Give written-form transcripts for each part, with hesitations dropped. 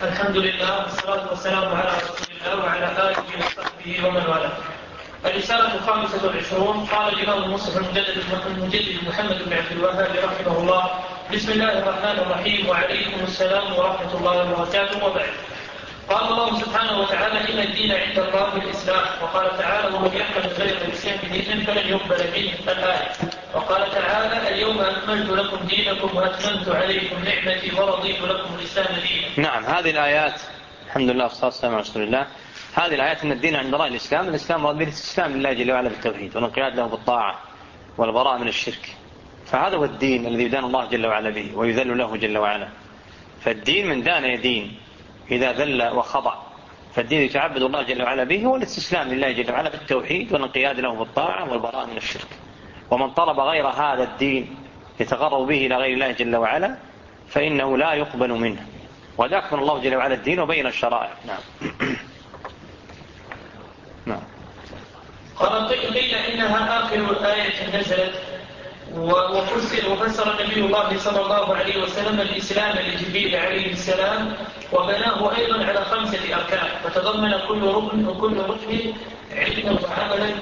الحمد لله والصلاة والسلام على رسول الله وعلى آله وصحبه ومن والاه. الرسالة 25 قال الإمام المصلح المجدد محمد بن عبد الوهاب رحمه الله: بسم الله الرحمن الرحيم، وعليكم السلام ورحمة الله وبركاته، وبعد. قال الله سبحانه وتعالى: إن الدين عند الله الإسلام. وقال تعالى: ومن يحمل غير الإسلام دينا فلن يقبل منه. الآية. وقال تعالى: اليوم أكملت لكم دينكم وأتممت عليكم نعمتي ورضيت لكم الإسلام دينا. نعم، هذه الآيات الحمد لله والصلاة والسلام على رسول الله. هذه الآيات: إن الدين عند الله الإسلام. الإسلام مراد به الاستسلام لله جل وعلا بالتوحيد والانقياد له بالطاعة والبراءة من الشرك. فهذا هو الدين الذي يدان الله جل وعلا به ويذل له جل وعلا. فالدين من دان يدين إذا ذل وخضع، فالدين يتعبد الله جل وعلا به هو الاستسلام لله جل وعلا بالتوحيد والانقياد له بالطاعة والبراءة من الشرك. ومن طلب غير هذا الدين يتقرب به إلى غير الله جل وعلا فإنه لا يقبل منه. وذا أكمل الله جل وعلا الدين وبين الشرائع. نعم. نعم. قال: قيل إنها آخر آية نزلت، وفسر النبي الله صلى الله عليه وسلم الإسلام لجبريل عليه السلام، وبناه أيضا على 5 أركان، فتضمن كل ركن علما وعملا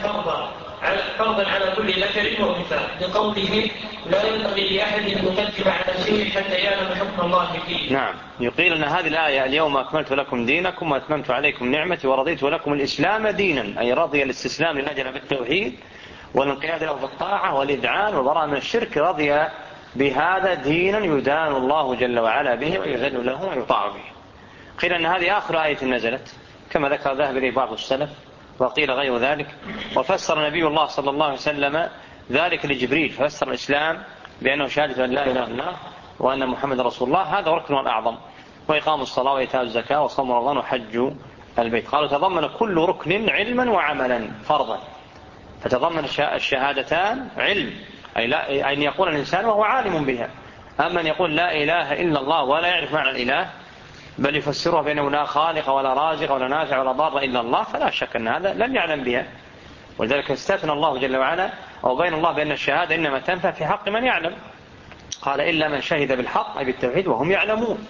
فرضا على كل ذكر وأنثى، بقوله: لا ينبغي لأحد أن يقدم على شيء حتى يعلم حكم الله فيه. نعم. يقيل أن هذه الآية: اليوم أكملت لكم دينكم وأتممت عليكم نعمتي ورضيت لكم الإسلام دينا، أي رضي الاستسلام لله جل بالتوحيد والانقياد له بالطاعة والإذعان والبراءة من الشرك، رضي بهذا دينا يدان الله جل وعلا به ويذل له ويطاع به. قيل أن هذه آخر آية نزلت كما ذكر ذهب إليه بعض السلف، وقيل غير ذلك. وفسر نبي الله صلى الله عليه وسلم ذلك لجبريل، ففسر الإسلام بأنه شهادة أن لا إله إلا الله وأن محمد رسول الله، هذا ركن الأعظم، وإقام الصلاة وإيتاء الزكاة وصوم رمضان وحج البيت. قالوا تضمن كل ركن علما وعملا فرضا، فتضمن الشهادتان علم، أي أن يقول الإنسان وهو عالم بها. أما أن يقول لا إله إلا الله ولا يعرف معنى الإله، بل يفسره بأنه لا خالق ولا رازق ولا نافع ولا ضار إلا الله، فلا شك أن هذا لم يعلم بها. ولذلك استثنى الله جل وعلا أو بين الله بأن الشهادة إنما تنفع في حق من يعلم. قال: إلا من شهد بالحق أي بالتوحيد وهم يعلمون.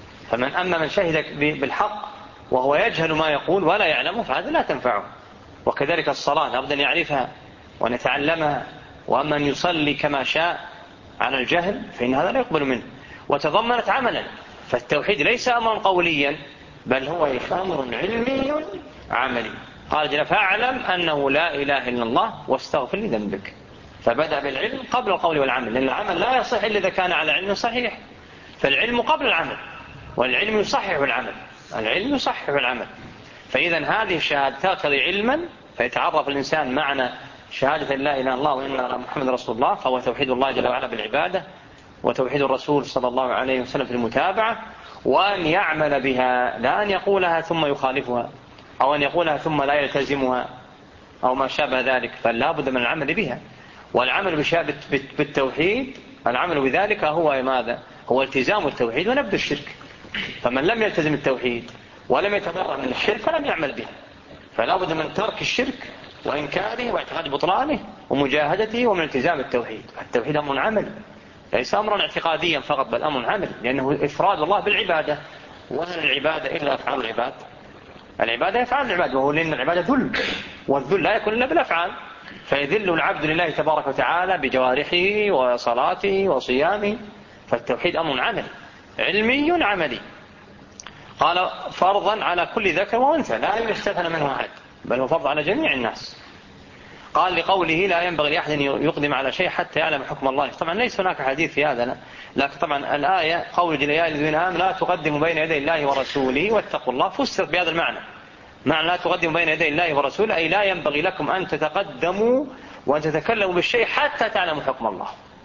أما من شهد بالحق وهو يجهل ما يقول ولا يعلمه فهذا لا تنفعه. وكذلك الصلاة لابد أن يعرفها وأن يتعلمها، وأما أن يصلي كما شاء على الجهل فإن هذا لا يقبل منه. وتضمنت عملا، فالتوحيد ليس أمرا قوليا بل هو أمر علمي عملي. قال جل: فاعلم أنه لا إله إلا الله واستغفر لذنبك. فبدأ بالعلم قبل القول والعمل، لأن العمل لا يصح إلا إذا كان على علم صحيح، فالعلم قبل العمل، والعلم يصحح العمل، العلم يصحح العمل. فإذا هذه الشهادة تقتضي علما، فيتعرف الإنسان معنى شهادة لا إله إلا الله وإن محمد رسول الله، فهو توحيد الله جل وعلا بالعبادة، وتوحيد الرسول صلى الله عليه وسلم في المتابعة، وأن يعمل بها، لا أن يقولها ثم يخالفها أو أن يقولها ثم لا يلتزمها أو ما شابه ذلك، فلا بد من العمل بها. والعمل بالتوحيد، العمل بذلك هو ماذا؟ هو التزام التوحيد ونبذ الشرك. فمن لم يلتزم التوحيد ولم يتبرأ من الشرك فلم يعمل به. فلا بد من ترك الشرك وإنكاره واعتقاد بطلانه ومجاهدته ومن التزام التوحيد. التوحيد أمر عمل، ليس أمرا اعتقاديا فقط بل أمر عمل، لأنه إفراد الله بالعبادة، وهل العبادة إلا أفعال العباد؟ العبادة يفعل العباد، وهو لأن العبادة ذل، والذل لا يكون إلا بالأفعال. فيذل العبد لله تبارك وتعالى بجوارحه وصلاته وصيامه. فالتوحيد أمر عمل علمي عملي. قال: فرضا على كل ذكر وأنثى، لا يستثنى منه أحد، بل هو فرض على جميع الناس. قال لقوله: لا ينبغي لأحد أن يقدم على شيء حتى يعلم حكم الله. طبعا ليس هناك حديث في هذا، لكن طبعا الآية قول جل: يا أيها الذين آمنوا لا تقدموا بين يدي الله ورسوله واتقوا الله، فسرت بهذا المعنى. معنى لا تقدموا بين يدي الله ورسوله أي لا ينبغي لكم أن تتقدموا وأن تتكلموا بالشيء حتى تعلموا حكم الله.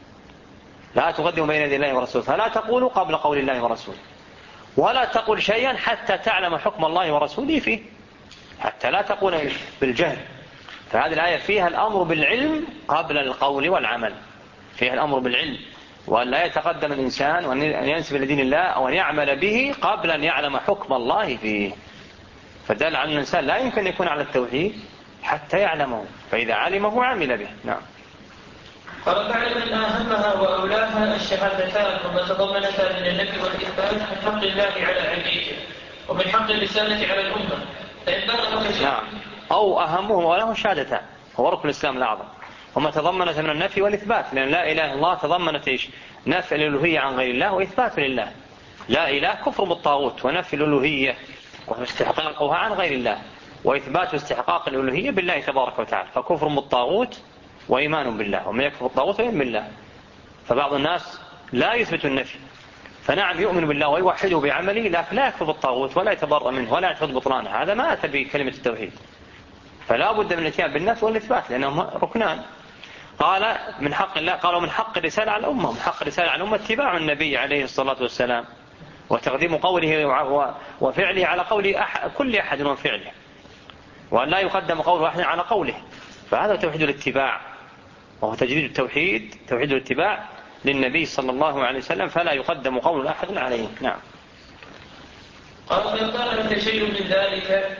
لا تقدموا بين يدي الله ورسوله، فلا تقولوا قبل قول الله ورسوله، ولا تقل شيئا حتى تعلم حكم الله ورسوله فيه، حتى لا تقول بالجهل. فهذه الآية فيها الأمر بالعلم قبل القول والعمل، فيها الأمر بالعلم، وأن لا يتقدم الإنسان وأن ينسب إلى دين الله أو أن يعمل به قبل أن يعلم حكم الله فيه. فدل على أن الإنسان لا يمكن يكون على التوحيد حتى يعلمه، فإذا علمه عمل به. نعم. قال: فاعلم أن أهمها وأولاها الشهادتان، وما تضمنتا من النفي والإثبات عن حق الله على عبيده. ومن حق الرسالة على الأمة. فإن بلغ نعم. أو أهمه وله شهادتان، هو ركن الإسلام الأعظم، وما تضمنت من النفي والإثبات، لأن لا إله إلا الله تضمنت إيش؟ نفي الألوهية عن غير الله وإثبات لله. لا إله كفر بالطاغوت ونفي الألوهية واستحقاقها عن غير الله، وإثبات استحقاق الألوهية بالله تبارك وتعالى، فكفر بالطاغوت وإيمان بالله، ومن يكفر بالطاغوت ويؤمن بالله. فبعض الناس لا يثبت النفي، فنعم يؤمن بالله ويوحده بعمله، لكن لا يكفر بالطاغوت ولا يتبرأ منه ولا يعتقد بطلانه، هذا ما أتى بكلمة التوحيد. فلا بد من الاتيان بالنفي والإثبات لأنهم ركنان. قال من حق الله، قالوا من حق الرسالة على الأمة، من حق الرسالة على الأمة اتباع النبي عليه الصلاة والسلام، وتقديم قوله وفعله على قول كل أحد وفعله، وأن لا يقدم قول واحد على قوله. فهذا توحيد الاتباع، وهو تجديد التوحيد، توحيد الاتباع للنبي صلى الله عليه وسلم، فلا يقدم قول أحد عليه. نعم. قال فإن كان لك شيء من ذلك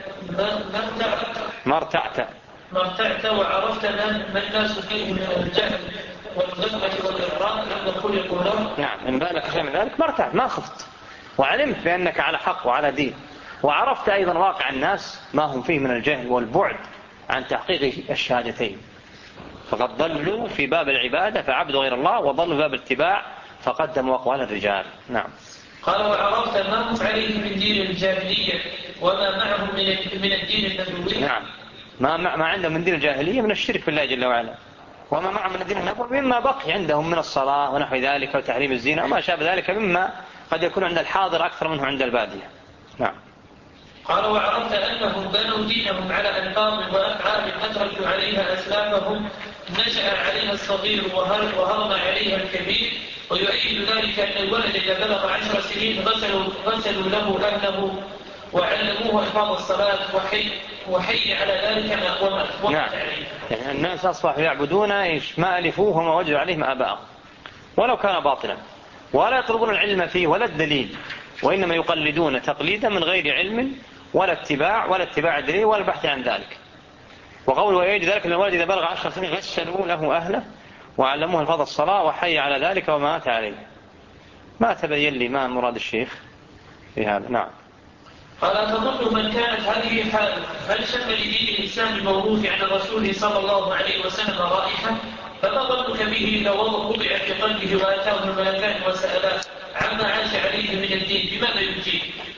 ما ارتعت وعرفت ما الناس فيه من الجهل والغفلة والإغراء لم خلقوا له. نعم. إن بالك شيء من ذلك ما ارتعت، ما خفت، وعلمت بأنك على حق وعلى دين، وعرفت أيضا واقع الناس ما هم فيه من الجهل والبعد عن تحقيق الشهادتين، فقد ضلوا في باب العبادة فعبدوا غير الله، وضلوا في باب الاتباع فقدموا أقوال الرجال. نعم. قال وعرفت ما هم عليه من دين الجاهلية وما معهم من الدين النبوي. نعم. ما عندهم من دين الجاهلية من الشرك بالله جل وعلا، وما معهم من الدين النبوي مما بقي عندهم من الصلاة ونحو ذلك وتحريم الزنا وما شابه ذلك مما قد يكون عند الحاضر أكثر منه عند البادية. نعم. قال وعرفت أنهم بنوا دينهم على ألفاظ وأفعال أدركوا عليها أسلافهم، نشأ عليها الصغير وهرم عليها الكبير، ويؤيد ذلك أن الولد إذا بلغ 10 سنين غسلوا له أهله وعلموه ألفاظ الصلاة وحي على ذلك ما أقومت. نعم. يعني الناس أصبحوا يعبدون ما ألفوه وما وجدوا عليهم آباءهم ولو كان باطلا، ولا يطلبون العلم فيه ولا الدليل، وإنما يقلدون تقليدا من غير علم ولا اتباع الدليل ولا البحث عن ذلك. وقول ويؤيد ذلك أن الولد إذا بلغ 10 سنين غسلوا له أهله وعلموه ألفاظ الصلاة وحي على ذلك ومات عليه. ما تبين لي ما مراد الشيخ في هذا. نعم. قال تظن من كانت هذه حاله هل شم لدين الإسلام الموروث عن الرسول صلى الله عليه وسلم رائحة؟ فما ظنك به إذا وضع في قلبه وأتاه الملكان وسأله عما عاش عليه من الدين بماذا يجيب؟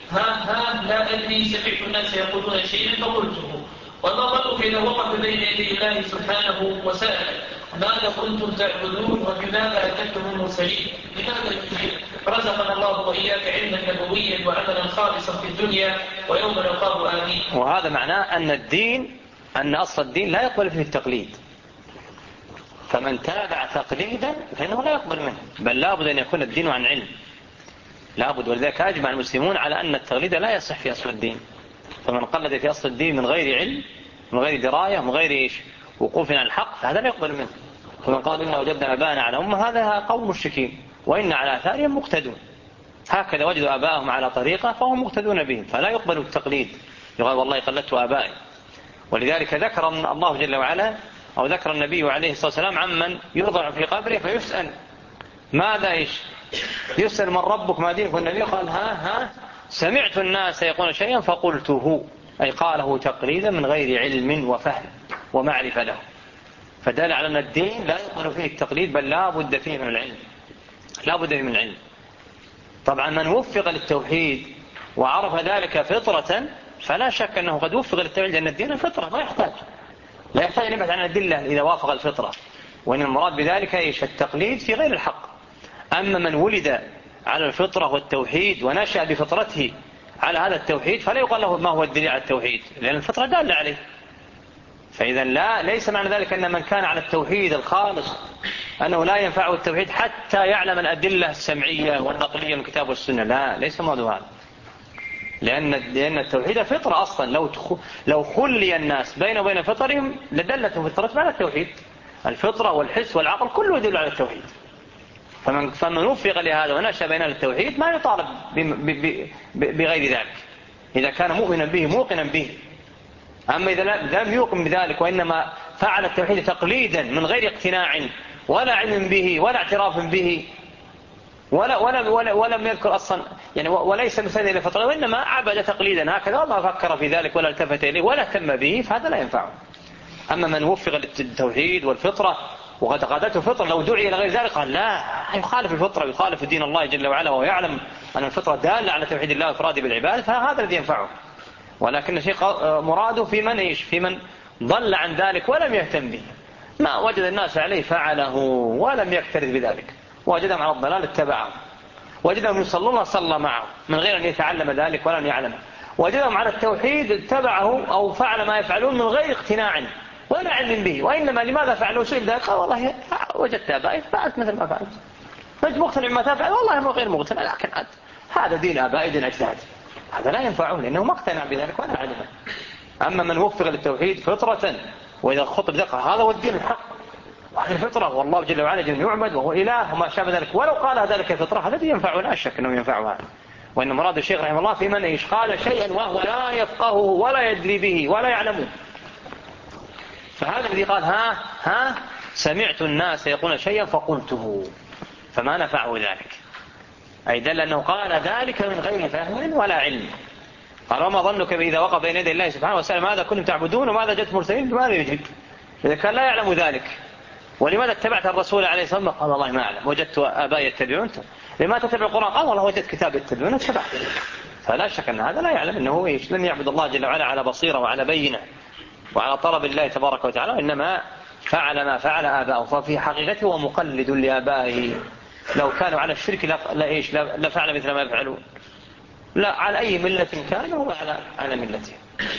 لا أدري، سمعت الناس يقولون شيئا فقلته. وما ظنك إذا وقف بين يدي الله سبحانه وسأل ماذا كنتم تعبدون وبماذا أتيتم المرسلين؟ لماذا يجيب؟ رزقنا الله وإياك علما نبويا وعملا خالصا في الدنيا ويوم نلقاه آمين. وهذا معناه أن أصل الدين لا يقبل فيه التقليد، فمن تابع تقليدا فإنه لا يقبل منه، بل لابد أن يكون الدين عن علم، لابد. ولذلك أجمع المسلمون على أن التقليد لا يصح في أصل الدين، فمن قلد في أصل الدين من غير علم من غير دراية من غير وقوف عن الحق فهذا لا يقبل منه. فمن قال إنا وجدنا آباءنا على أمة هذا قوم مشركين وإن على آثارهم مقتدون، هكذا وجدوا آباءهم على طريقة فهم مقتدون بهم، فلا يقبل التقليد يقال والله قلدت آبائي. ولذلك ذكر الله جل وعلا أو ذكر النبي عليه الصلاة والسلام عمن يوضع في قبره فيسأل ماذا يسأل من ربك ما دينك، والنبي قال سمعت الناس يقولون شيئا فقلته، أي قاله تقليدا من غير علم وفهم ومعرفة له. فدل على أن الدين لا يقبل فيه التقليد بل لا بد فيه من العلم، لا بد فيه من العلم. طبعا من وفق للتوحيد وعرف ذلك فطرة فلا شك أنه قد وفق للتوحيد، لأن الدين فطرة لا يحتاج أن يبحث عن الأدلة إذا وافق الفطرة، وإن المراد بذلك التقليد في غير الحق. أما من ولد على الفطرة والتوحيد ونشأ بفطرته على هذا التوحيد فلا يقال له ما هو الدليل على التوحيد، لأن الفطرة دالة عليه. فإذا ليس معنى ذلك أن من كان على التوحيد الخالص أنه لا ينفعه التوحيد حتى يعلم الأدلة السمعية والنقلية من الكتاب والسنة، لا، ليس موضوع هذا. لأن التوحيد فطرة أصلا، لو خلي الناس بين وبين فطرهم لدلتهم فطرتهم على التوحيد. الفطرة والحس والعقل كله يدل على التوحيد. فمن وفق لهذا ونشأ بين التوحيد ما يطالب بغير ذلك إذا كان مؤمنا به موقنا به. أما إذا لم يوقن بذلك وإنما فعل التوحيد تقليدا من غير اقتناع ولا علم به ولا اعتراف به ولم يذكر أصلا يعني، وليس مسند إلى فطرة، وإنما عبد تقليدا هكذا وما فكر في ذلك ولا التفت إليه ولا اهتم به، فهذا لا ينفعه. أما من وفق للتوحيد والفطرة وقد قادته فطرة لو دعي إلى غير ذلك قال لا، يخالف الفطرة ويخالف دين الله جل وعلا، وهو يعلم أن الفطرة دالة على توحيد الله وإفراده بالعبادة، فهذا الذي ينفعه. ولكن الشيء مراده في من في من ضل عن ذلك ولم يهتم به، ما وجد الناس عليه فعله ولم يكترث بذلك، وجدهم على الضلال اتبعهم، وجدهم يصلون صلى معه من غير أن يتعلم ذلك ولا أن يعلمه، وجدهم على التوحيد اتبعه أو فعل ما يفعلون من غير اقتناع ولا علم به، وإنما لماذا فعلوا شيء ذلك؟ قال والله وجدت آبائي فعلت مثل ما فعلت، فأنت مقتنع ما تفعل؟ والله غير مقتنع، لكن هذا دين آبائي دين أجداد، هذا لا ينفعه لأنه ما اقتنع بذلك ولا علمه. أما من وفق للتوحيد فطرة، وإذا خطب دقة هذا هو الدين الحق وهذه الفطرة، والله جل وعلا جل يعبد وهو إله وما شابه ذلك، ولو قال ذلك الفطرة هذا ينفعه لا شك أنه ينفعه. وإن مراد الشيخ رحمه الله في من قال شيئا وهو لا يفقهه ولا يدري به ولا يعلمه، فهذا الذي قال ها سمعت الناس يقولون شيئا فقلته، فما نفعه ذلك، أي دل أنه قال ذلك من غير فهم ولا علم. قال وما ظنك إذا وقف بين يدي الله سبحانه وتعالى ماذا كنتم تعبدون وماذا جئت مرسلين، بماذا يجيب إذا كان لا يعلم ذلك؟ ولماذا اتبعت الرسول عليه الصلاة والسلام؟ قال والله ما أعلم، وجدت آبائي يتبعون. لماذا تتبع القرآن؟ قال والله وجدت كتاب يتبعون اتبعت. فلا شك أن هذا لا يعلم أنه لن يعبد الله جل وعلا على بصيرة وعلى بينة وعلى طلب الله تبارك وتعالى، إنما فعل ما فعل آباؤه، ففي حقيقته هو مقلد لآبائه، لو كانوا على الشرك لفعل مثل ما يفعلون، لا على أي ملة كان هو على ملته.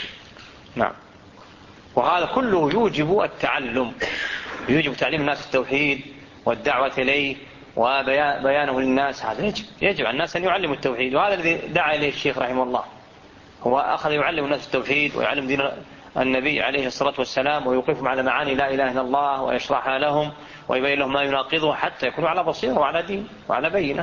نعم. وهذا كله يوجب التعلم، يوجب تعليم الناس التوحيد والدعوة إليه وبيانه للناس، هذا يجب على الناس أن يعلموا التوحيد، وهذا الذي دعا إليه الشيخ رحمه الله، هو أخذ يعلم الناس التوحيد ويعلم دين النبي عليه الصلاة والسلام، ويوقفهم على معاني لا إله إلا الله ويشرحها لهم ويبين لهم ما يناقضه حتى يكونوا على بصيرة وعلى دين وعلى بينة.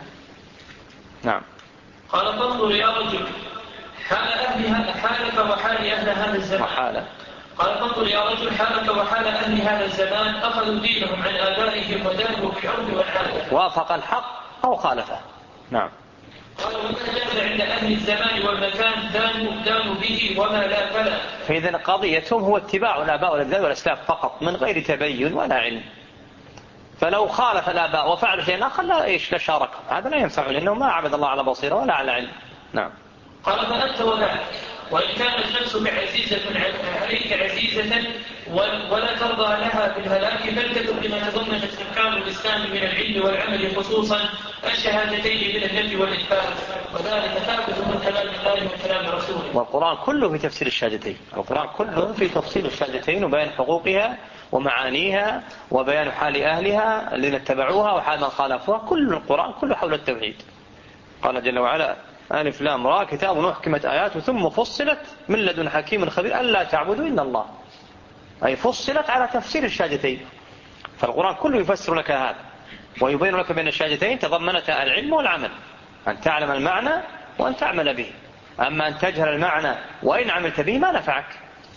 نعم. قال فانظر يا رجل حال أهلها حالك وحال أهل هذا الزمان. قال فانظر يا رجل حالك وحال أهل هذا الزمان، أخذوا دينهم عن آبائهم ودانوا بالعرف والعادة، وافق الحق أو خالفه. نعم. قال وما جاز عند أهل الزمان والمكان دانوا به وما لا فلا. فإذا قضيتهم هو اتباع الآباء والأجداد والأسلاف فقط من غير تبين ولا علم، فلو خالف الآباء وفعل شيئا آخر لا شارك، هذا لا ينفع لأنه ما عبد الله على بصيرة ولا على علم. نعم. قال فأنت وذاك وإن كانت نفسك عزيزة عليك عزيزة ولا ترضى لها بالهلاك، فلتكن بما تضمنت أركان الإسلام من العلم والعمل، خصوصا الشهادتين من النفي والإثبات، وذلك ثابت من كلام الله ومن كلام رسوله. والقرآن كله في تفسير الشهادتين، القرآن كله في تفصيل الشهادتين وبيان حقوقها ومعانيها وبيان حال أهلها الذين اتبعوها وحال من خالفوها، كل القرآن كله حول التوحيد. قال جل وعلا ألف لام را كتاب أحكمت آياته ثم فصلت من لدن حكيم خبير ألا تعبدوا إلا الله، أي فصلت على تفسير الشهادتين، فالقرآن كله يفسر لك هذا ويبين لك بين الشهادتين تضمنت العلم والعمل، أن تعلم المعنى وأن تعمل به. أما أن تجهل المعنى وإن عملت به ما نفعك،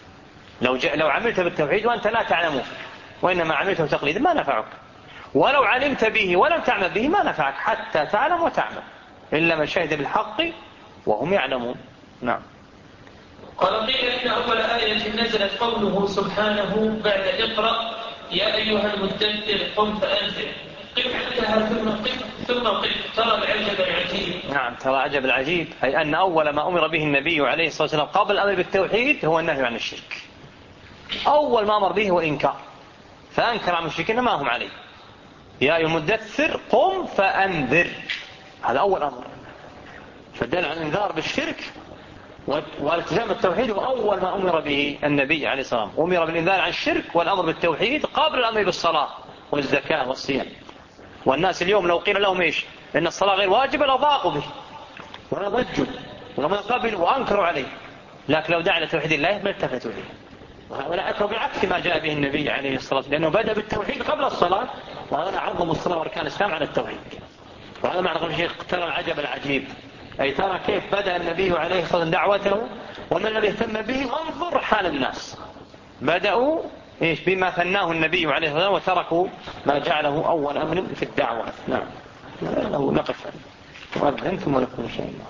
لو عملت بالتوحيد وأنت لا تعلمه وإنما عملته تقليدا ما نفعك، ولو علمت به ولم تعمل به ما نفعك حتى تعلم وتعمل، إلا من شهد بالحق وهم يعلمون. نعم. قال قيل إن أول آية نزلت قوله سبحانه بعد اقرأ يا أيها المدثر قم فأنذر، قف عندها ثم قف ترى العجب العجيب. نعم، ترى العجب العجيب، أي أن أول ما أمر به النبي عليه الصلاة والسلام قبل الأمر بالتوحيد هو النهي عن الشرك، أول ما أمر به هو الإنكار، فأنكر عن المشركين ما هم عليه، يا أيها المدثر قم فأنذر، هذا أول أمر، فدل على الإنذار بالشرك والالتزام التوحيد، وأول ما أمر به النبي عليه الصلاة والسلام أمر بالإنذار عن الشرك والأمر بالتوحيد قبل الأمر بالصلاة والزكاة والصيام. والناس اليوم لو قيل لهم إيش إن الصلاة غير واجبة لضاقوا به ونضجوا وما قبلوا وأنكروا عليه، لكن لو دعا إلى توحيد الله ما التفتوا إليه، وهؤلاء أتوا بعكس ما جاء به النبي عليه الصلاة والسلام، لأنه بدأ بالتوحيد قبل الصلاة، وهذا عظم الصلاة وأركان الإسلام على التوحيد. وهذا معنى قول الشيخ ترى العجب العجيب، أي ترى كيف بدأ النبي عليه الصلاة والسلام دعوته ومن الذي اهتم به، وانظر حال الناس بدأوا بما ثناه النبي عليه الصلاة والسلام وتركوا ما جعله أول أمر في الدعوة. نعم. لو نقف وأذن ثم نقول إن شاء الله.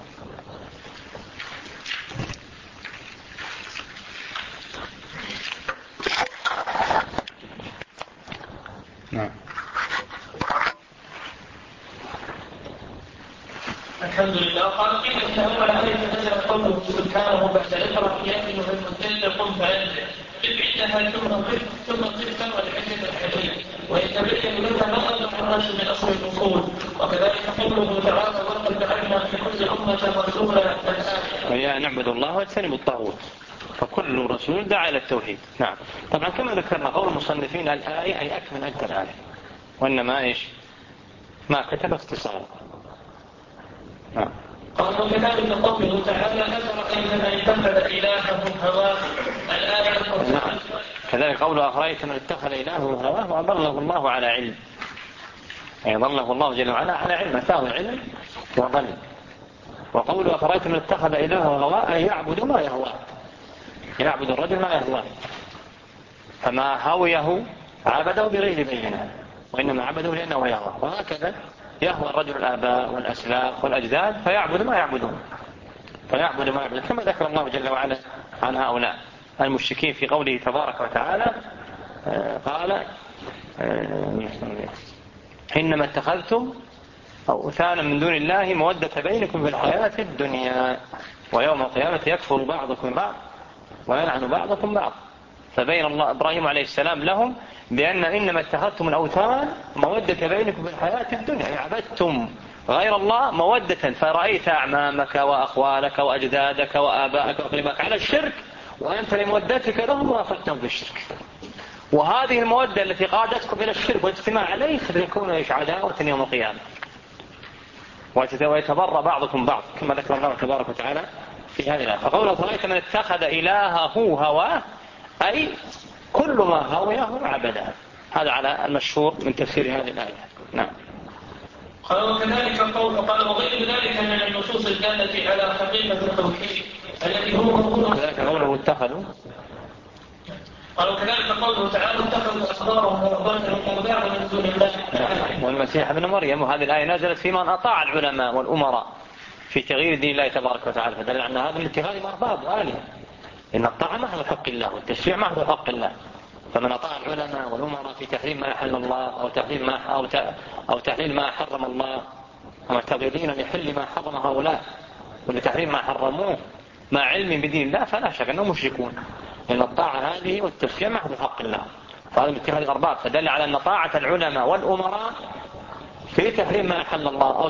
نعم. الحمد لله. قال قيل إن أول آية نزل قوله سبحانه بعد اقرأ يا أيها المدثر قم فأنذر قف عندها ثم قف والحجة الحديث ويتبين لك ما أبلغ الناس من أصل الأصول. وكذلك قوله تعالى ولقد بعثنا في كل أمة رسولا ويا نعبد الله واجتنبوا الطاغوت فكل رسول دعا إلى التوحيد. نعم. طبعا كما ذكرنا قول المصنفين الآية أي أكمل أنت الآية وإنما إيش ما كتب اختصارا. نعم. قال وكذلك قوله تعالى أفرأيت من اتخذ إلهه هواه الآية. نعم. كذلك قوله أفرأيت من اتخذ إلهه هواه وأضله الله على علم أي ضله الله جل وعلا على علم أتاه علم وضل. وقوله أفرأيت من اتخذ إلهه هواه أي يعبد ما يهواه يعبد الرجل ما يهواه فما هويه عبده بغير بينه وإنما عبده لأنه يهواه. وهكذا يهوى الرجل الآباء والأسلاف والأجداد فيعبد ما يعبدون كما ذكر الله جل وعلا عن هؤلاء المشركين في قوله تبارك وتعالى قال إنما اتخذتم أوثانا من دون الله مودة بينكم في الحياة الدنيا ويوم القيامة يكفر بعضكم بعض ويلعن بعضكم بعض. فبين الله إبراهيم عليه السلام لهم بأن إنما اتخذتم الأوثان مودة بينكم في الحياة الدنيا عبدتم غير الله مودة فرأيت أعمامك وأخوالك وأجدادك وآبائك وأقربائك على الشرك وأنت لمودتك لهم وأخذتهم في الشرك. وهذه المودة التي قادتكم إلى الشرك والاجتماع عليه ستكون إيش عداوة يوم القيامة ويتبرى بعضكم بعض كما ذكر الله تبارك وتعالى في هذه الآية. فقوله فرأيت من اتخذ إلهه هواه أي كل ما هويه عبده. هذا على المشهور من تفسير هذه الآية. نعم. قال وكذلك قال وغير ذلك من النصوص الدالة على حقيقة التوحيد الذي هو موضوع. كذلك قوله اتخذوا. قال وكذلك قوله تعالى اتخذوا أحبارهم ورهبانهم أربابا من دون الله والمسيح ابن مريم. وهذه الآية نزلت في من أطاع العلماء والأمراء في تغيير دين الله تبارك وتعالى فدل على هذا الاتخاذ أرباب آلهة. إن الطاعة محض حق الله والتشريع محض حق الله. فمن أطاع العلماء والأمراء في تحريم ما أحل الله أو تحليل ما حرم الله ومعتقدين لحل ما حرم هؤلاء ولتحريم ما حرموه مع علم بدين الله فلا شك أنهم مشركون. إن الطاعة هذه والتشريع محض حق الله فهذا الاتخاذ الأرباب فدل على أن طاعة العلماء والأمراء في تحريم ما أحل الله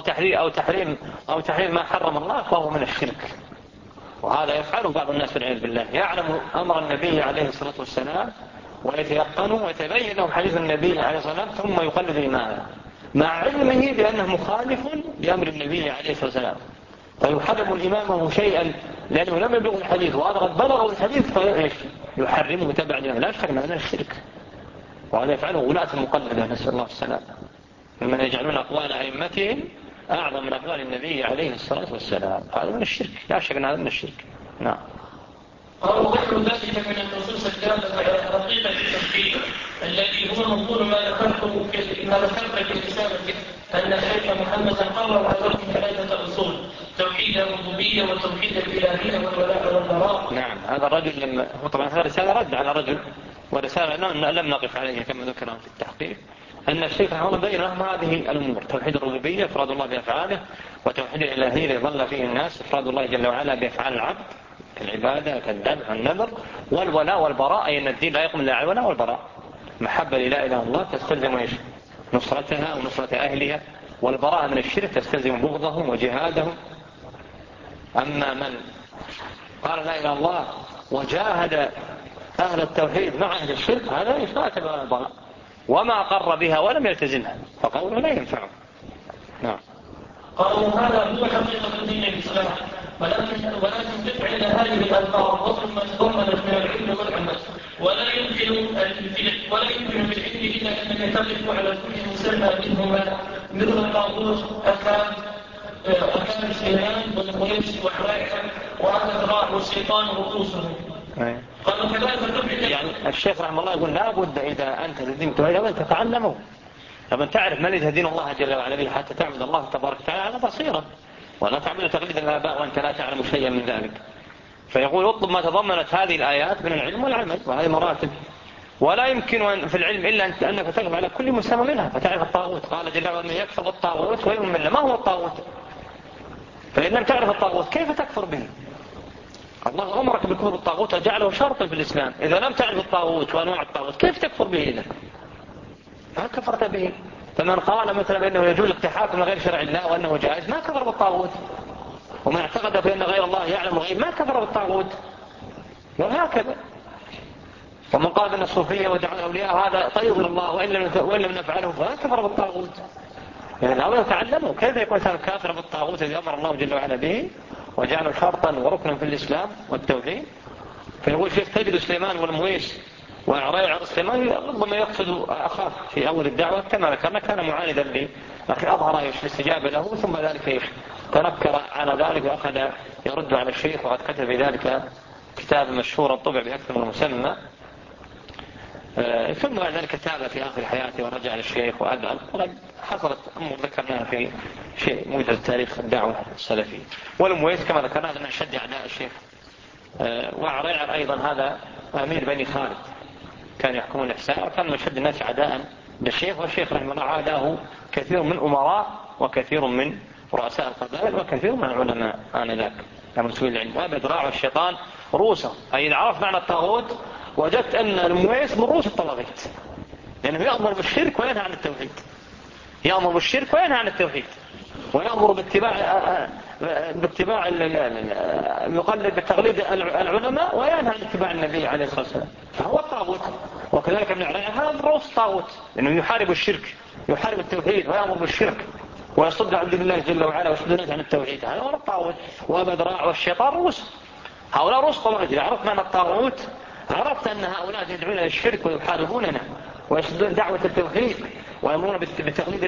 أو تحريم ما حرم الله فهو من الشرك. وهذا يفعله بعض الناس والعياذ بالله يعلم أمر النبي عليه الصلاة والسلام ويتيقنه ويتبين له حديث النبي عليه الصلاة والسلام ثم يقلد الإمام مع علمه بأنه مخالف لأمر النبي عليه الصلاة والسلام فيحرم الإمامه شيئا لأنه لم يبلغ الحديث وهذا قد بلغه الحديث فيحرمه تبع له لا شك من الشرك. وهذا يفعله ولاة المقلدة نسأل الله السلام ممن يجعلون أقوال أئمتهم أعظم من أقوال النبي عليه الصلاة والسلام هذا من الشرك لا شك أن هذا من الشرك. نعم. قال وغير ذلك من النصوص الدالة على حقيقة التوحيد الذي هو مضمون ما ذكرته في رسالته أن الشيخ محمدا قرر عليكم ثلاثة أصول توحيد الربوبية وتوحيد الإلهية والولاء والبراء. نعم. هذا الرجل لما هو طبعا هذا رسالة رد على رجل ورسالة لم نقف عليها كما ذكرنا في التحقيق أن الشيخ رحمه الله بين لهم هذه الأمور توحيد الربوبية إفراد الله بأفعاله وتوحيد الإلهية الذي ظل فيه الناس إفراد الله جل وعلا بأفعال العبد كالعبادة كالذبح والنذر والولاء والبراء أي أن الدين لا يقوم إلا على الولاء والبراء محبة لا إله إلا الله تستلزم إيش نصرتها ونصرة أهلها والبراءة من الشرك تستلزم بغضهم وجهادهم. أما من قال لا إله إلا الله وجاهد أهل التوحيد مع أهل الشرك هذا إثبات البراء وما قر بها ولم يلتزمها فقوله لا ينفعه. نعم. قالوا هذا هو حقيقة دين الإسلام ولكن تفعل هذه الألفاظ وصف ما تضمنت من العلم والعمل ولا يمكن بالعلم إلا أنك تقف على كل مسمى منهما مثل الطاغوت أكان السيران والقريش وحرائح وهذا الراء والشيطان رؤوسهم. قالوا كذلك يعني الشيخ رحمه الله يقول لا بد إذا أنت تدين توحيد أن تتعلمه لمن تعرف من يهدين الله جل وعلا به حتى تعبد الله تبارك وتعالى على بصيرة، ولا تعمل تقليد الآباء وأنت لا تعلم شيئا من ذلك. فيقول اطلب ما تضمنت هذه الآيات من العلم والعمل، وهذه مراتب. ولا يمكن في العلم إلا أنك تقف على كل مسمى منها فتعرف الطاغوت. قال جل وعلا يكفر الطاغوت ويؤمن بالله. ما هو الطاغوت؟ فإن لم تعرف الطاغوت كيف تكفر به؟ الله أمرك بكفر الطاغوت وجعله شرطا في الإسلام. إذا لم تعرف الطاغوت وأنواع الطاغوت كيف تكفر به إذا؟ كفرت به. فمن قال مثلا بأنه يجوز التحاكم لغير شرع الله وأنه جائز ما كفر بالطاغوت. ومن اعتقد بأن غير الله يعلم الغيب ما كفر بالطاغوت. وهكذا. ومن قال بأن الصوفية ودعاء الأولياء هذا طيب الله وإن لم نفعله فلا كفر بالطاغوت. يعني الأولى تعلموا كيف يكون كافر بالطاغوت الذي أمر الله جل وعلا به وجعله شرطا وركنا في الإسلام والتوحيد. فيقول شيخ تجد سليمان والمويس وعريع سليمان ربما يقصد أخاه في أول الدعوة كما ذكرنا كان معاندا لي لكن أظهر الاستجابة له ثم ذلك تنكر على ذلك وأخذ يرد على الشيخ وقد كتب بذلك كتاب مشهورا طبع بأكثر من مسمى. ثم بعد ذلك تاب في آخر حياته ورجع للشيخ وأدعى. وقد حصلت أمور ذكرناها في شيء موجز تاريخ الدعوة السلفية. والمويس كما ذكرنا من شد أعداء الشيخ. وعريع أيضا هذا أمير بني خالد كان يحكمون الإحساء وكان من شد الناس عداء للشيخ. والشيخ رحمه الله عاداه كثير من أمراء وكثير من رؤساء القبائل وكثير من العلماء آنذاك المسؤولين العلم. وبذراع الشيطان رؤوسه. أي إذا عرف معنى الطاغوت وجدت أن المويس من رؤوس الطواغيت لأنه يأمر بالشرك وينهى عن التوحيد. يأمر بالشرك وينهى عن التوحيد ويأمر باتباع يقلد بتقليد العلماء وينهى عن اتباع النبي عليه الصلاة والسلام. فهو الطاغوت. وكذلك ابن عريع هذا من رؤوس الطاغوت لأنه يحارب الشرك يحارب التوحيد ويأمر بالشرك ويصد عن دين الله جل وعلا ويصد الناس عن التوحيد. هذا هو الطاغوت. وبذراع والشيطان رؤوس. هؤلاء رؤوس طواغيت. إذا عرفت معنى الطاغوت عرفت أن هؤلاء يدعون للشرك ويحاربوننا ويصدون دعوة التوحيد ويأمرون بتقليد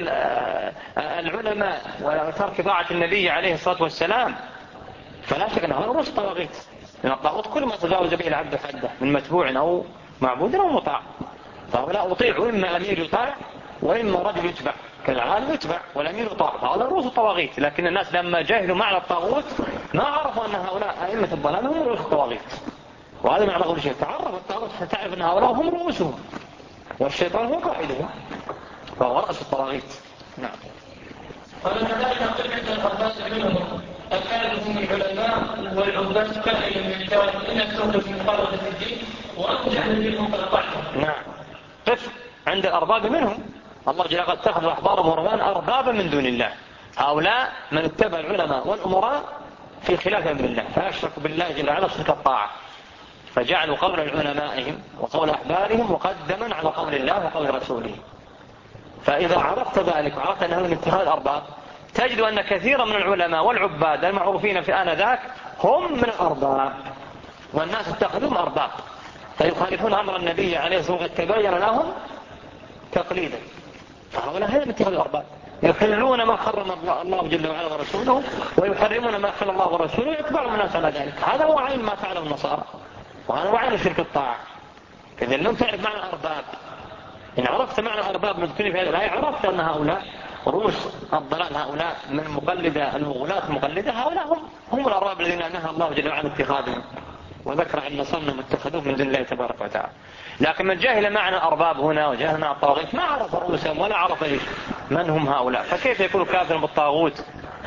العلماء وترك طاعة النبي عليه الصلاة والسلام. فلا شك أن هؤلاء رؤوس طواغيت. لأن الطاغوت كل ما تجاوز به العبد حده من متبوع أو معبود أو مطاع. فهؤلاء أطيعوا إما أمير يطاع وإما رجل يتبع كالعالم يتبع والأمير يطاع. فهؤلاء رؤوس الطواغيت. لكن الناس لما جاهلوا معنى الطاغوت ما عرفوا أن هؤلاء أئمة الضلال هم رؤوس الطواغيت. وهذا معنى قول الشيخ تعرف الطاغوت فتعرف أن هؤلاء هم رؤوسهم والشيطان هو قائدهم فهو رأس الطواغيت. نعم. ولما ذلك قل عند الأرباس منهم أكادهم العلماء والعباس كائن من الجواب إن السهل في مقارنة الدين وأنت جهل منهم فلقعهم. نعم. قف عند الأرباب منهم. الله جل وعلا اتخذ أحبارهم ورهبانهم أربابا من دون الله. هؤلاء من اتبع العلماء والأمراء في خلاف أمر الله فأشركوا بالله جل وعلا شرك الطاعة فجعلوا قول علمائهم وقول أحبارهم مقدما على قول الله وقول رسوله. فإذا عرفت ذلك وعرفت أنه من اتخاذ الأرباب تجد أن كثيرا من العلماء والعباد المعروفين في آنذاك هم من الأرباب والناس اتخذهم أرباب فيخالفون أمر النبي عليه الصلاة والسلام تبين لهم تقليدا. فهؤلاء هذا من اتخاذ الأرباب يحلون ما حرم الله جل وعلا ورسوله ويحرمون ما حل الله ورسوله ويتبعون الناس على ذلك. هذا هو عين ما فعله النصارى وهذا هو عين شرك الطاعة. إذا لم تعرف معنى الأرباب إن عرفت معنى الأرباب مذكورين في هذه الآية عرفت أن هؤلاء رؤوس الضلال هؤلاء من مقلدة الغلاة المقلدة هؤلاء هم الأرباب الذين نهى الله جل وعلا اتخاذهم وذكر أن صنم اتخذوه من دون الله تبارك وتعالى. لكن من جاهل معنى الأرباب هنا وجاهل معنى الطاغوت ما عرف رؤوسهم ولا عرف من هم هؤلاء. فكيف يكون كافر بالطاغوت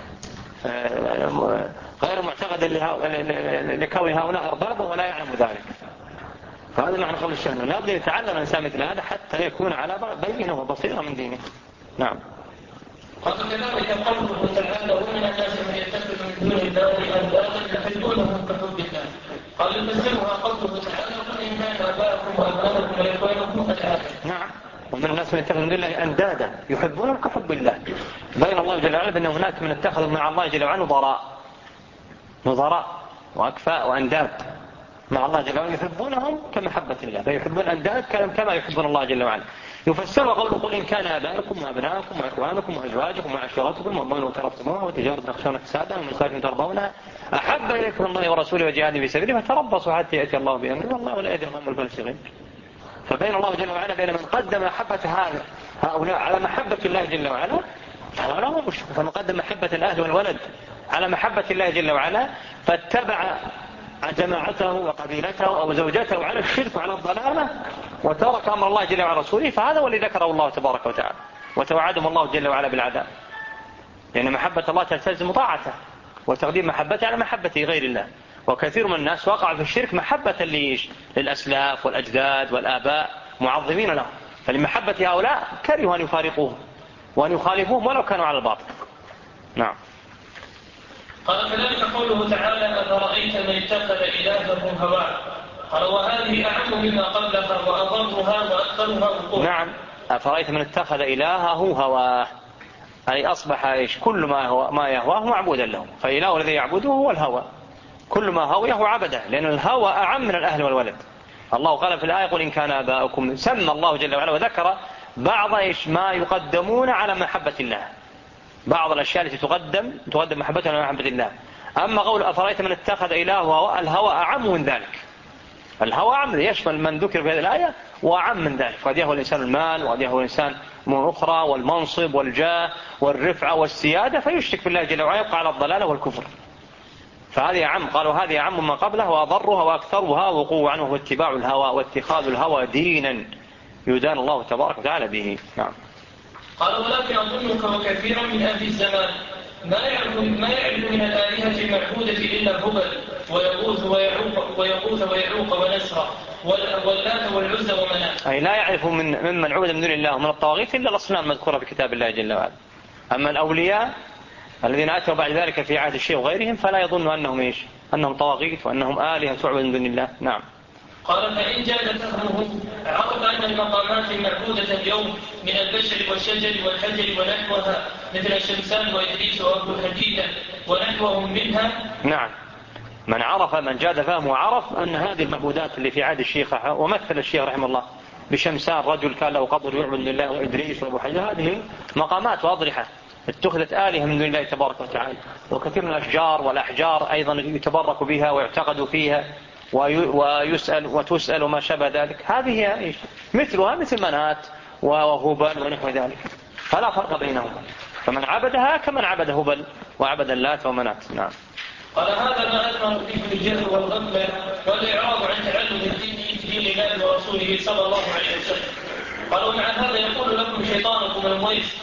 غير معتقد لكون هؤلاء أربابا ولا يعلم ذلك. فهذا معنى قول الشيخ لا بد يتعلم الإنسان مثل هذا حتى يكون على بينه وبصيرة من دينه. نعم. وكذلك قوله تعالى ومن الناس من يتخذ من دون الله أندادا يحبونهم كحب الله. قال يفسرها قوله تعالى قل إن كان آباؤكم وأبناؤكم وإخوانكم فالآية. نعم. ومن الناس من يتخذ من دون الله أندادا يحبونهم كحب الله. بين الله جل وعلا بأن هناك من اتخذوا مع الله جل وعلا نظراء وأكفاء وأنداد مع الله جل وعلا يحبونهم كمحبة الله فيحبون أنداد كما يحبون الله جل وعلا. يفسر قوله قل إن كان آباؤكم وأبناؤكم وإخوانكم وأزواجكم وعشيرتكم وأموال اقترفتموها وتجارة تخشون كسادها ومساكن ترضونها أحب إليكم الله ورسوله وجهاد في سبيله فتربصوا حتى يأتي الله بأمره والله لا يدري ما هم الفاسقين. فبين الله جل وعلا بين من قدم محبة هؤلاء على محبة الله جل وعلا فهؤلاء هو مشرك، فمن قدم محبة الأهل والولد على محبة الله جل وعلا فاتبع جماعته وقبيلته أو زوجته على الشرك وعلى الضلالة وترك أمر الله جل وعلا رسوله، فهذا هو الذي ذكره الله تبارك وتعالى وتوعدهم الله جل وعلا بالعذاب، لأن محبة الله تلتزم طاعته وتقديم محبته على محبة غير الله. وكثير من الناس وقع في الشرك محبة للأسلاف والأجداد والآباء معظمين لهم، فلمحبة هؤلاء كرهوا أن يفارقوهم وأن يخالفوهم ولو كانوا على الباطل. نعم. قال كذلك قوله تعالى أفرأيت من اتخذ إلهه هواه، قال وهذه أعم مما قبلها وأضرها وأكثرها وقوعا. نعم، أفرأيت من اتخذ إلهه هواه أي أصبح كل ما يهواه معبودا له، فإله الذي يعبده هو الهوى، كل ما هويه عبده، لأن الهوى أعم من الأهل والولد. الله قال في الآية قل إن كان آباؤكم، سمى الله جل وعلا وذكر بعض ما يقدمون على محبة الله، بعض الأشياء التي تقدم محبتها على محبة الله. أما قول أفرأيت من اتخذ إلهه، الهوى أعم من ذلك، الهوى أعم يشمل من ذكر في هذه الآية وأعم من ذلك، وقد يهوى الإنسان المال وقد يهوى الإنسان من أخرى والمنصب والجاه والرفعة والسيادة فيشرك بالله جل وعلا يبقى على الضلالة والكفر، فهذه أعم. قالوا هذه أعم ما قبلها وأضرها وأكثرها وقوعا، وهو اتباع الهوى واتخاذ الهوى دينا يدان الله تبارك وتعالى به. نعم. قال ولكن أظنك وكثيرا من أهل الزمان ما يعرف من الآلهة المعبودة إلا هبل ويغوث ويعوق ونسرا واللات والعزى ومناة، أي لا يعرف ممن عبد من دون الله من الطواغيت إلا الأصنام المذكورة في كتاب الله جل وعلا. أما الأولياء الذين أتوا بعد ذلك في عهد الشيخ وغيرهم فلا يظنوا أنهم طواغيت وأنهم آلهة تعبد من دون الله. نعم. قال فإن جاد فهمه عرف أن المقامات المعبودة اليوم من البشر والشجر والحجر ونحوها مثل الشمسان وإدريس وأبو حديدة ونحوهم منها. نعم، من جاد فهمه عرف أن هذه المعبودات اللي في عهد الشيخ، ومثل الشيخ رحمه الله بشمسان رجل كان له قبر يعبد لله وإدريس وأبو حديدة، هذه مقامات واضحة اتخذت آلهة من دون الله تبارك وتعالى، وكثير من الأشجار والأحجار أيضا يتبرك بها ويعتقد فيها وتسأل وما شابه ذلك، هذه مثلها مثل منات وهبل ونحو ذلك، فلا فرق بينهم، فمن عبدها كمن عبد هبل وعبد اللات ومنات. نعم. قال هذا ما أثمر فيه الجهل والغفلة والإعراض عن تعلم الدين دين الله ورسوله صلى الله عليه وسلم. قال ومع هذا يقول لكم شيطانكم المويس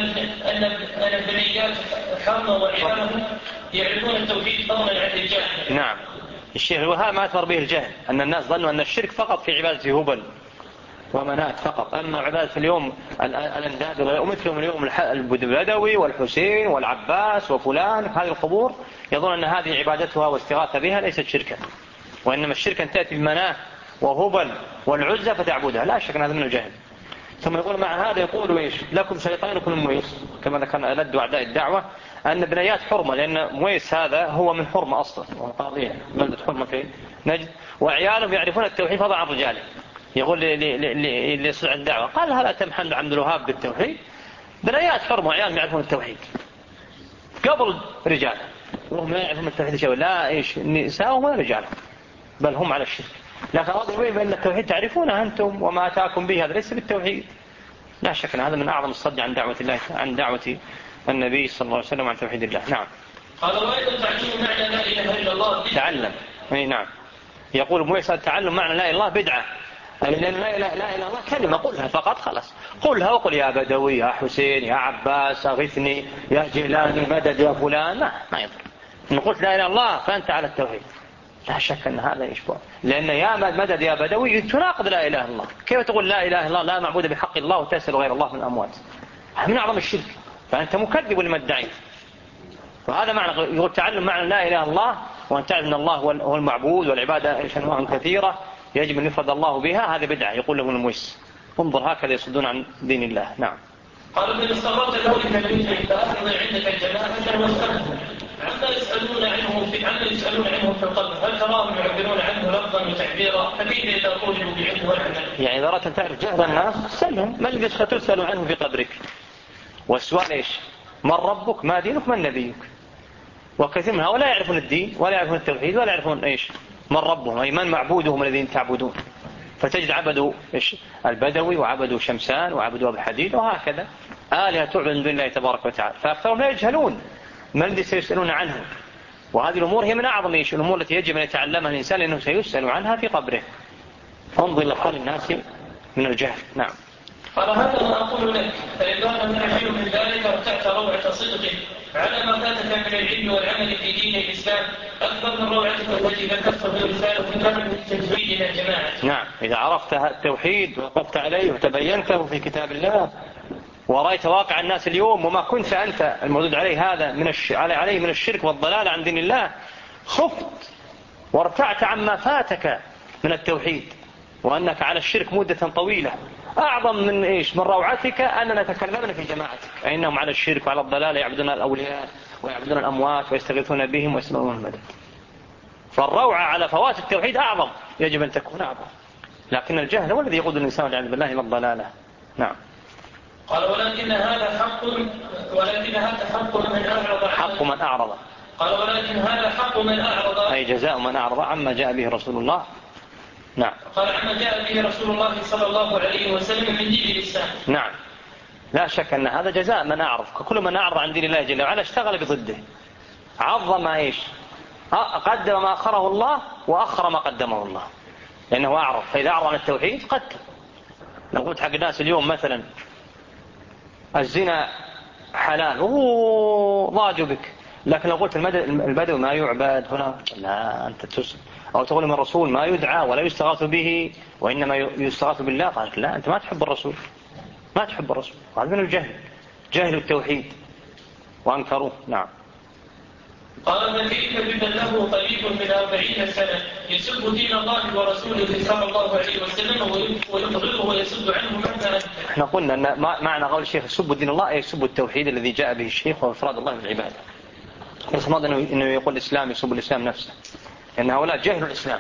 أن البنيات حرم وعيالهم يعرفون التوحيد فضلا عن الجهل. نعم، الشيخ وهذا ما أثمر به الجهل، أن الناس ظنوا أن الشرك فقط في عبادة هبل ومنات فقط، أما عبادة اليوم الأنداد ومثلهم اليوم البدوي والحسين والعباس وفلان هذه القبور يظن أن هذه عبادتها واستغاثة بها ليست شركا، وإنما الشرك أن تأتي بمناه وهبل والعزة فتعبدها، لا شك أن هذا من الجهل. ثم يقول مع هذا يقول لكم شيطانكم المويس، كما كان ألد أعداء الدعوة أن بنيات حرمة، لأن مويس هذا هو من حرمة أصلا وقاضية بلدة حرمة في نجد، وعيالهم يعرفون التوحيد فضلا عن رجاله. يقول اللي يصنع الدعوة قال هل أتى محمد عبد الوهاب بالتوحيد؟ بنيات حرمة وعيالهم يعرفون التوحيد قبل رجاله، وهم لا يعرفون التوحيد شيء، لا نساءهم ولا رجالهم، بل هم على الشرك. لكن أراد بأن التوحيد تعرفونه أنتم وما أتاكم به هذا ليس بالتوحيد. لا شك أن هذا من أعظم الصد عن دعوة الله، عن دعوة النبي صلى الله عليه وسلم عن توحيد الله. نعم. قال وأيضا تعليم معنى لا إله إلا الله تعلم. نعم، يقول موسى تعلم معنى لا إله إلا الله بدعة، لأن لا إله إلا الله كلمة قلها فقط خلاص، قلها وقل يا بدوي يا حسين يا عباس أغثني يا جيلاني مدد يا فلان، ما يضر. إن قلت لا إله إلا الله فأنت على التوحيد، لا شك أن هذا يشبه، لأن يا مدد يا بدوي تناقض لا إله إلا الله. كيف تقول لا إله إلا الله لا معبود بحق الله وتسأل غير الله من الأموات؟ هذا من أعظم الشرك، فأنت مكذب لما ادعيت. وهذا معنى يقول تعلم معنى لا إله إلا الله، وأن تعلم أن الله هو المعبود والعبادة أنواع كثيرة يجب أن يفرد الله بها، هذا بدعة يقول له المويس. انظر هكذا يصدون عن دين الله. نعم. قال من استغربت ذلك الوجه فأخذ عندك الجماعة واستغربوا عما يسألون عنه في القبر، هل تراهم يعبرون عنه لفظا وتعبيرا؟ فكيف إذا قولوا بعلم والعمل؟ يعني إذا أردت أن تعرف جهل الناس سلهم ما الذي ستسأل عنه في قبرك، والسؤال إيش؟ من ربك ما دينك من نبيك؟ وكثير من هؤلاء لا يعرفون الدين ولا يعرفون التوحيد ولا يعرفون إيش من ربهم، أي من معبودهم الذين تعبدون. فتجد عبدوا البدوي وعبدوا شمسان وعبدوا أبو حديد وهكذا آلهة تعبد من دون الله تبارك وتعالى، فأكثرهم لا يجهلون ما الذي سيسألون عنه. وهذه الأمور هي من أعظم الأمور التي يجب أن يتعلمها الإنسان، لأنه سيسأل عنها في قبره. انظر إلى حال الناس من الجهل. نعم. قال هذا ما أقول لك، فإذا لم تحل من ذلك ارتعت روعة صدق على ما فاتك من العلم والعمل في دين الإسلام أكبر من روعتك التي ذكرته في رسالة من التجويد إلى الجماعة. نعم، إذا عرفت التوحيد ووقفت عليه وتبينته في كتاب الله ورأيت واقع الناس اليوم وما كنت أنت المردود عليه هذا عليه من الشرك والضلال عن دين الله، خفت وارتعت عما فاتك من التوحيد وأنك على الشرك مدة طويلة. أعظم من إيش؟ من روعتك أننا تكلمنا في جماعتك أنهم على الشرك وعلى الضلال يعبدون الأولياء ويعبدون الأموات ويستغيثون بهم ويسألون المدد. فالروعة على فوات التوحيد أعظم، يجب أن تكون أعظم، لكن الجهل هو الذي يقود الإنسان والعياذ بالله إلى الضلالة. نعم. قال ولكن هذا حق من أعرض حق من أعرض. قال ولكن هذا حق من أعرض، أي جزاء من أعرض عما جاء به رسول الله. نعم. قال عما جاء به رسول الله صلى الله عليه وسلم من دين الإسلام. نعم، لا شك أن هذا جزاء من أعرض. كل من أعرض عن دين الله جل وعلا اشتغل بضده، عظم إيش؟ قدم ما أخره الله وأخر ما قدمه الله، لأنه أعرض. فإذا أعرض عن التوحيد قدم. لو قلت حق الناس اليوم مثلا الزنا حلال ضاجوا بك، لكن لو قلت البدو ما يعبد هنا، لا أنت تسلم. أو تقول من الرسول ما يدعى ولا يستغاث به وإنما يستغاث بالله، قالت لا أنت ما تحب الرسول، ما تحب الرسول. هذا من الجهل، جهل التوحيد وأنكروه. نعم. قال فكيف بمن له قريب من 40 سنة يسب دين الله ورسوله صلى الله عليه وسلم ويبغضه ويسد عنه مهما. احنا قلنا أن معنى قول الشيخ يسب دين الله أي يسب التوحيد الذي جاء به الشيخ وإفراد الله بالعبادة. ليس مرض إنه يقول الإسلام يسب الإسلام نفسه، لأن هؤلاء جهلوا الإسلام.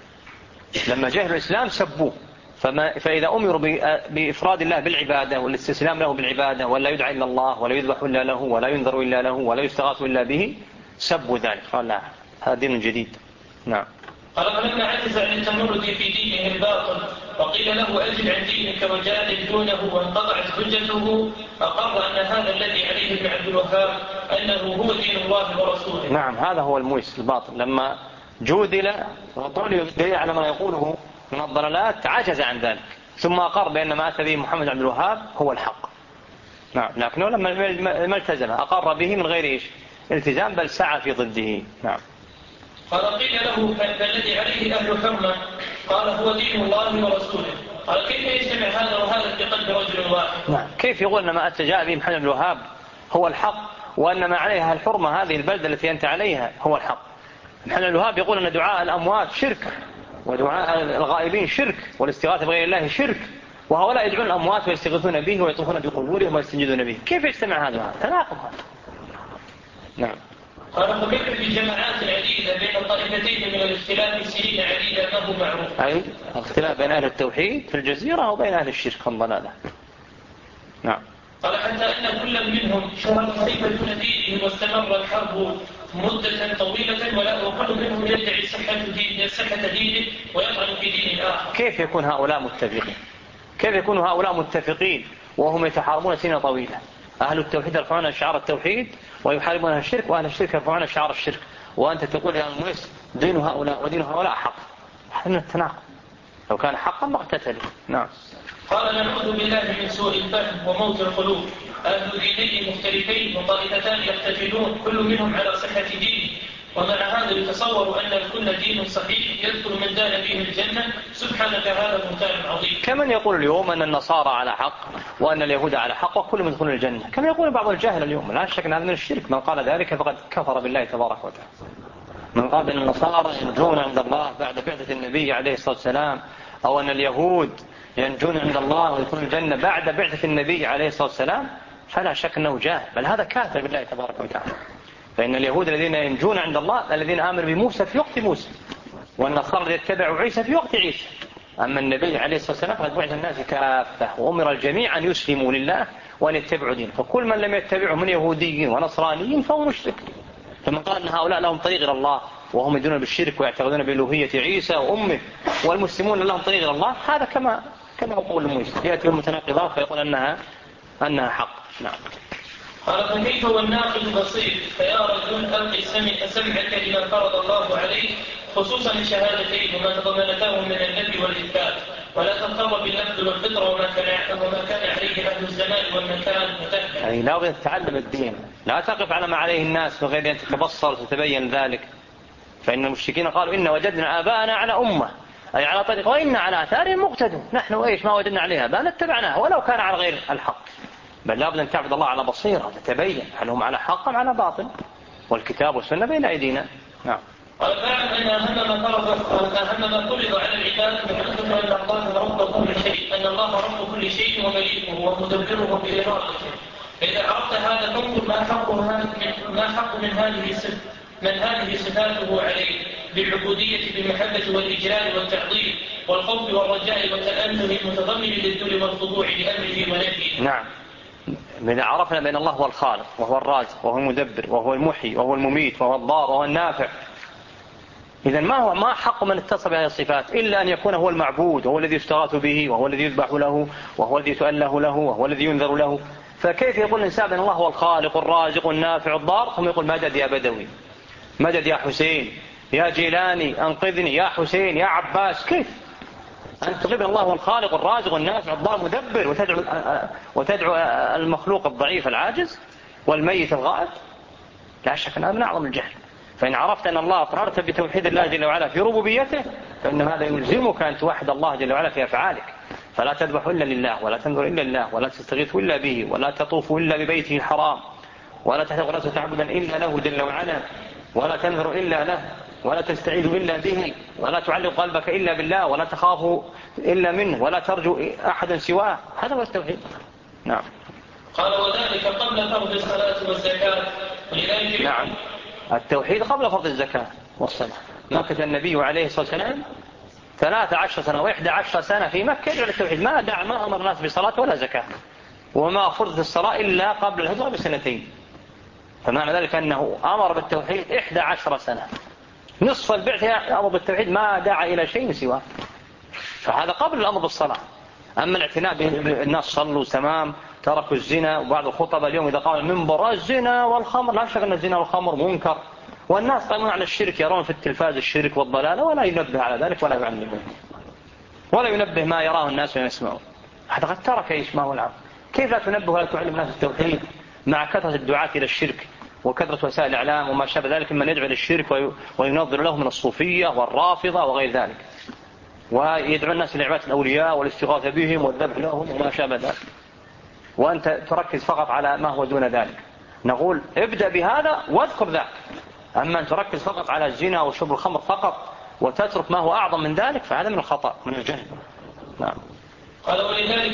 لما جهلوا الإسلام سبوه. فإذا أمروا بإفراد الله بالعبادة والاستسلام له بالعبادة ولا يدعى إلا الله ولا يذبح إلا له ولا ينذر إلا له ولا يستغاث إلا به، سبوا ذلك. قال لا، هذا دين جديد. نعم. قال فلما عجز عن التمرد في دينه الباطل وقيل له أجل عن دينك وجادل دونه وانقطعت حجته، أقر أن هذا الذي عليه ابن عبد الوهاب أنه هو دين الله ورسوله. نعم، هذا هو المويس الباطل. لما جودل وطلب الدليل على ما يقوله من الضلالات عجز عن ذلك، ثم أقر بأن ما أتى به محمد عبد الوهاب هو الحق. نعم، لكنه لما ما التزم أقر به من غير إيش؟ التزام، بل سعى في ضده. نعم. قال قيل له فالذي عليه أهل حرمة، قال هو دين الله ورسوله. قال كيف يجتمع هذا وهذا في قلب رجل واحد؟ نعم، كيف يقول أن ما أتى جاء به محمد بن الوهاب هو الحق وأن ما عليها الحرمة هذه البلدة التي أنت عليها هو الحق؟ محمد بن الوهاب يقول أن دعاء الأموات شرك ودعاء الغائبين شرك والاستغاثة بغير الله شرك، وهؤلاء يدعون الأموات ويستغيثون به ويطوفون بقبورهم ويستنجدون به. كيف يجتمع هذا وهذا؟ تناقض هذا. نعم. قال فكيف بجماعات عديدة بين الطائفتين من الاختلاف سنين عديدة ما هو معروف. أي اختلاف بين أهل التوحيد في الجزيرة وبين أهل الشرك والضلالة. نعم. قال حتى أن كل منهم شرط سيف دون دينه واستمر الحرب مدة طويلة وكل منهم يدعي صحة دينه ويطعن في دين آخر. كيف يكون هؤلاء متفقين؟ كيف يكون هؤلاء متفقين وهم يتحاربون سنين طويلة؟ أهل التوحيد يرفعون شعار التوحيد ويحاربون أهل الشرك، وأهل الشرك يرفعون شعار الشرك، وأنت تقول يا المويس دين هؤلاء ودين هؤلاء حق. هذا من التناقض. لو كان حقا ما اقتتلوا. نعم. قال نعوذ بالله من سوء الفهم وموت القلوب. أهل دينين مختلفين وطائفتان يقتتلون كل منهم على صحة دينه، ومع هذا يتصور أن الكل دين صحيح يدخل من دان به الجنة. سبحانك هذا بهتان عظيم. كمن يقول اليوم أن النصارى على حق وأن اليهود على حق وكل من يدخلون الجنة، كما يقول بعض الجاهل اليوم. لا شك أن هذا من الشرك. من قال ذلك فقد كفر بالله تبارك وتعالى. من قال أن النصارى ينجون عند الله بعد بعثة النبي عليه الصلاة والسلام، أو أن اليهود ينجون عند الله ويدخلون الجنة بعد بعثة النبي عليه الصلاة والسلام، فلا شك أنه جاهل، بل هذا كافر بالله تبارك وتعالى. فإن اليهود الذين ينجون عند الله الذين آمنوا بموسى في وقت موسى، والنصارى الذين اتبعوا عيسى في وقت عيسى. أما النبي عليه الصلاة والسلام فقد بعث الناس كافة، وأمر الجميع أن يسلموا لله وأن يتبعوا دينه، فكل من لم يتبعه من يهوديين ونصرانيين فهو مشرك. فمن قال أن هؤلاء لهم طريق إلى الله وهم يدون بالشرك ويعتقدون بألوهية عيسى وأمه، والمسلمون لهم طريق إلى الله، هذا كما يقول المسلم يأتي المتناقضات فيقول أنها حق. نعم. قال فكيف والناقد بصير فيا رجل ألقي سمعك لما فرض الله عليه خصوصا الشهادتين وما تضمنته من النفي والإثبات، ولا تغتر باللفظ والفطرة وما كان عليه أهل الزمان والمكان وتهدى. يعني لا بد تتعلم الدين، لا تقف على ما عليه الناس من غير أن تتبصر وتتبين ذلك. فإن المشركين قالوا إن وجدنا آباءنا على أمة، أي على طريق، وإنا على آثارهم مقتدون. نحن ما وجدنا عليها آباءنا اتبعناها ولو كان على غير الحق. بل لا بد أن تعبد الله على بصيرة تتبين هل هم على حق أم على باطل، والكتاب والسنة بين أيدينا. نعم. قال فاعلم أن أهم ما فرض على العباد من أن الله رب كل شيء، أن الله رب كل شيء ومليكه ومدبره بإرادته. إذا عرفت هذا فانظر ما حق من هذه صفاته عليه بالعبودية بالمحبة والإجلال والتعظيم والخوف والرجاء والتأله المتضمن للذل والخضوع لأمره ونهيه. نعم. إذا عرفنا بأن الله هو الخالق وهو الرازق وهو المدبر وهو المحيي وهو المميت وهو الضار وهو النافع، إذن ما حق من اتصف بهذه الصفات إلا أن يكون هو المعبود وهو الذي يستغاث به وهو الذي يذبح له وهو الذي تؤله له وهو الذي ينذر له. فكيف يقول الإنسان أن الله هو الخالق الرازق النافع الضار ثم يقول مدد يا بدوي، مدد يا حسين، يا جيلاني أنقذني، يا حسين، يا عباس؟ كيف أن تقول الله هو الخالق الرازق النافع الضار المدبر وتدعو المخلوق الضعيف العاجز والميت الغائب؟ لا شك أنها من أعظم الجهل. فإن عرفت أن الله أقررت بتوحيد الله جل وعلا في ربوبيته فإن هذا يلزمك أن توحد الله جل وعلا في أفعالك، فلا تذبح إلا لله ولا تنذر إلا لله ولا تستغيث إلا به ولا تطوف إلا ببيته الحرام ولا تحتاج تعبدا إلا له جل وعلا ولا تنذر إلا له ولا تستعيذ إلا به ولا تعلق قلبك إلا بالله ولا تخاف إلا منه ولا ترجو أحدا سواه. هذا هو التوحيد. نعم. قال وذلك قبل فرض الصلاة والزكاة. نعم، التوحيد قبل فرض الزكاة والصلاة. مكث النبي عليه الصلاة والسلام 13 سنة و11 سنة في مكة يدعو للتوحيد، ما أمر الناس بصلاة ولا زكاة، وما فرضت الصلاة إلا قبل الهجرة بسنتين. فمعنى ذلك أنه أمر بالتوحيد 11 سنة، نصف البعثة أمر بالتوحيد ما دعا إلى شيء سواه، فهذا قبل الأمر بالصلاة. أما الاعتناء بالناس صلوا تمام تركوا الزنا، وبعض الخطبة اليوم إذا قال المنبر الزنا والخمر، لا شك أن الزنا والخمر منكر، والناس قائمون على الشرك يرون في التلفاز الشرك والضلال ولا ينبه على ذلك ولا يعلمه ولا ينبه ما يراه الناس ويسمعون. هذا قد ترك يسمعه العام. كيف لا تنبه ولا تعلم الناس التوحيد مع كثرة الدعاة إلى الشرك وكثرة وسائل الإعلام وما شابه ذلك من يدعو للشرك وينظر له من الصوفية والرافضة وغير ذلك، ويدعو الناس لعبادة الأولياء والاستغاثة بهم والذبح لهم وما شابه ذلك، وأنت تركز فقط على ما هو دون ذلك. نقول ابدأ بهذا واذكر ذاك. أما أن تركز فقط على الزنا وشرب الخمر فقط وتترك ما هو أعظم من ذلك فهذا من الخطأ من الجهل. نعم. قال ولذلك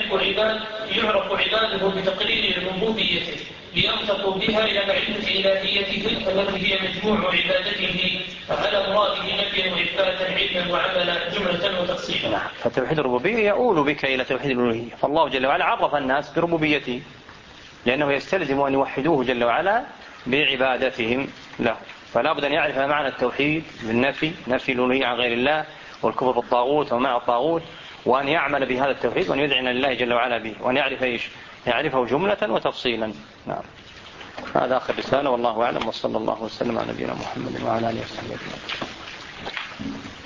يعرف عباده بتقرير ربوبيته ليرتقوا بها إلى معرفة إلهيته التي هي مجموع عبادته على مراده نفيا وإثباتا علما وعملا جملة وتفصيلا. نعم. فتوحيد الربوبية يؤول بك إلى توحيد الألوهية، فالله جل وعلا عرف الناس بربوبيته لأنه يستلزم أن يوحدوه جل وعلا بعبادتهم له، فلا بد أن يعرف معنى التوحيد بالنفي، نفي الألوهية عن غير الله والكفر بالطاغوت ومع الطاغوت، وأن يعمل بهذا التوحيد وأن يدعن لله جل وعلا به وأن يعرفه جملة وتفصيلا. نعم. هذا آخر رسالة والله أعلم، وصلى الله وسلم على نبينا محمد وعلى آله وصحبه أجمعين.